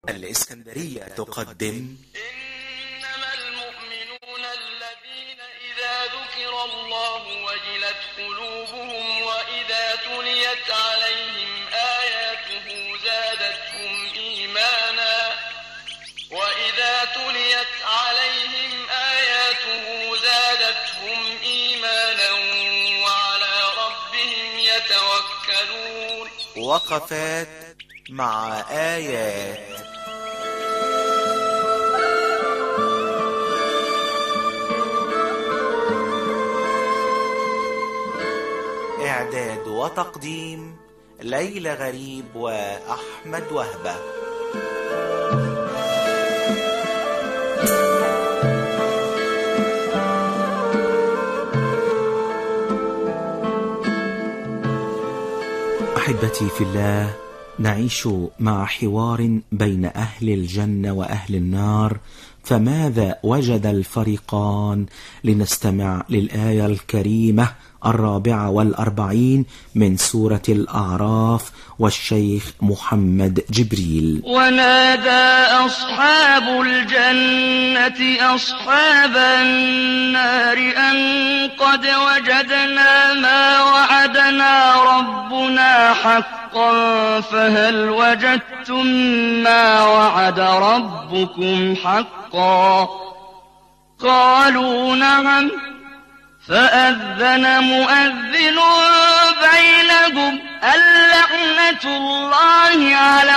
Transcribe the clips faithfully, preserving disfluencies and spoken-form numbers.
الإسكندرية تقدم إنما المؤمنون الذين إذا ذكر الله وجلت قلوبهم وإذا تليت عليهم آياته زادتهم إيمانا وإذا تليت عليهم آياته زادتهم إيمانا وعلى ربهم يتوكلون. وقفات مع آيات. إعداد وتقديم ليلى غريب وأحمد وهبة. أحبتي في الله، نعيش مع حوار بين أهل الجنة وأهل النار، فماذا وجد الفريقان؟ لنستمع للآية الكريمة الرابعة والأربعين من سورة الأعراف، والشيخ محمد جبريل. ونادى أصحاب الجنة أصحاب النار أن قد وجدنا ما وعدنا ربنا حقا فهل وجدتم ما وعد ربكم حقا؟ قالوا نعم. فأذن مؤذن بينهم اللعنة الله على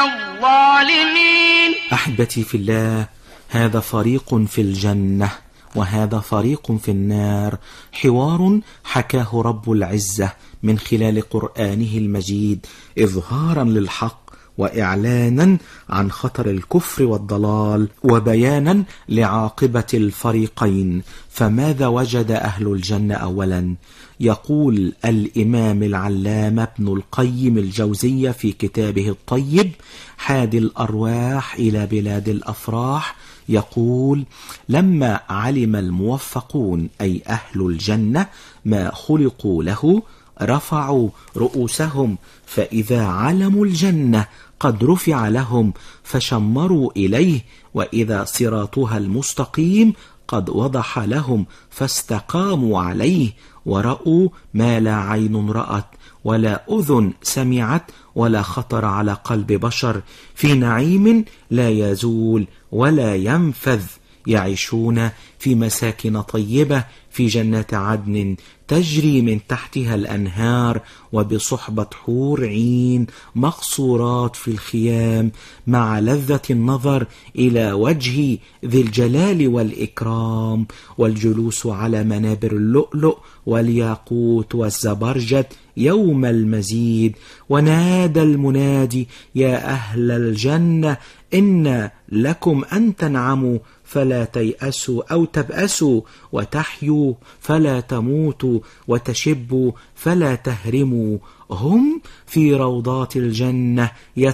الظالمين. أحبتي في الله، هذا فريق في الجنة وهذا فريق في النار، حوار حكاه رب العزة من خلال قرآنه المجيد إظهارا للحق وإعلانا عن خطر الكفر والضلال وبيانا لعاقبة الفريقين. فماذا وجد أهل الجنة؟ أولا، يقول الإمام العلامة ابن القيم الجوزية في كتابه الطيب حادي الأرواح إلى بلاد الأفراح، يقول: لما علم الموفقون أي أهل الجنة ما خلقوا له رفعوا رؤوسهم، فإذا علموا الجنة قد رفع لهم فشمروا إليه، وإذا صراطها المستقيم قد وضح لهم فاستقاموا عليه، ورأوا ما لا عين رأت ولا أذن سمعت ولا خطر على قلب بشر، في نعيم لا يزول ولا ينفذ، يعيشون في مساكن طيبة في جنات عدن تجري من تحتها الأنهار، وبصحبة حور عين مقصورات في الخيام، مع لذة النظر إلى وجه ذي الجلال والإكرام، والجلوس على منابر اللؤلؤ والياقوت والزبرجد يوم المزيد. ونادى المنادي: يا أهل الجنة إن لكم أن تنعموا فلا تيأسوا أو تبأسوا، وتحيوا فلا تموتوا، وتشبوا فلا تهرموا. هم في روضات الجنة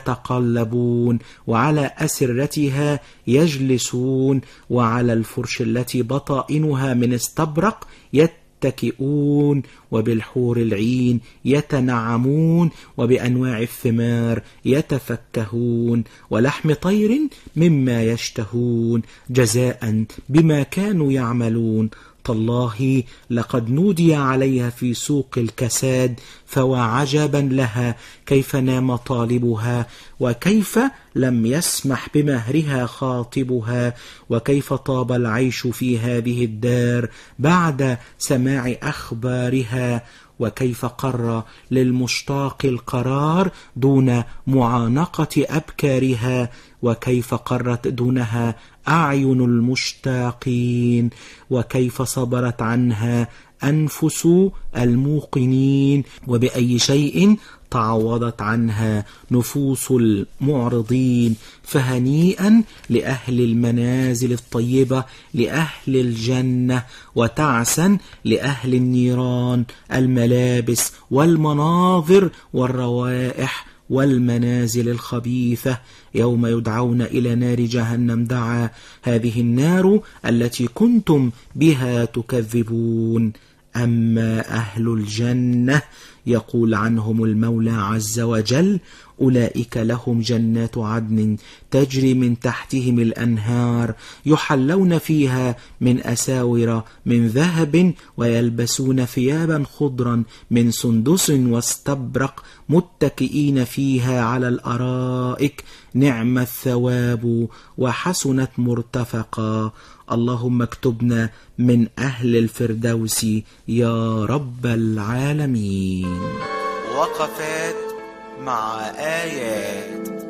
يتقلبون، وعلى أسرتها يجلسون، وعلى الفرش التي بطائنها من استبرق يتكئون، وبالحور العين يتنعمون، وبأنواع الثمار يتفكهون، ولحم طير مما يشتهون، جزاء بما كانوا يعملون. تالله لقد نودي عليها في سوق الكساد، فوعجبا لها كيف نام طالبها، وكيف لم يسمح بمهرها خاطبها، وكيف طاب العيش في هذه الدار بعد سماع أخبارها، وكيف قر للمشتاق القرار دون معانقة أبكارها، وكيف قرت دونها أعين المشتاقين، وكيف صبرت عنها أنفس الموقنين، وبأي شيء تعوضت عنها نفوس المعرضين. فهنيئا لأهل المنازل الطيبة لأهل الجنة، وتعسا لأهل النيران، الملابس والمناظر والروائح والمنازل الخبيثة. يوم يدعون إلى نار جهنم دعا، هذه النار التي كنتم بها تكذبون. أما أهل الجنة يقول عنهم المولى عز وجل: أولئك لهم جنات عدن تجري من تحتهم الأنهار يحلون فيها من أساور من ذهب ويلبسون ثيابا خضرا من سندس واستبرق متكئين فيها على الأرائك نعم الثواب وحسنت مرتفقا. اللهم اكتبنا من أهل الفردوس يا رب العالمين. وقفات مع آيات.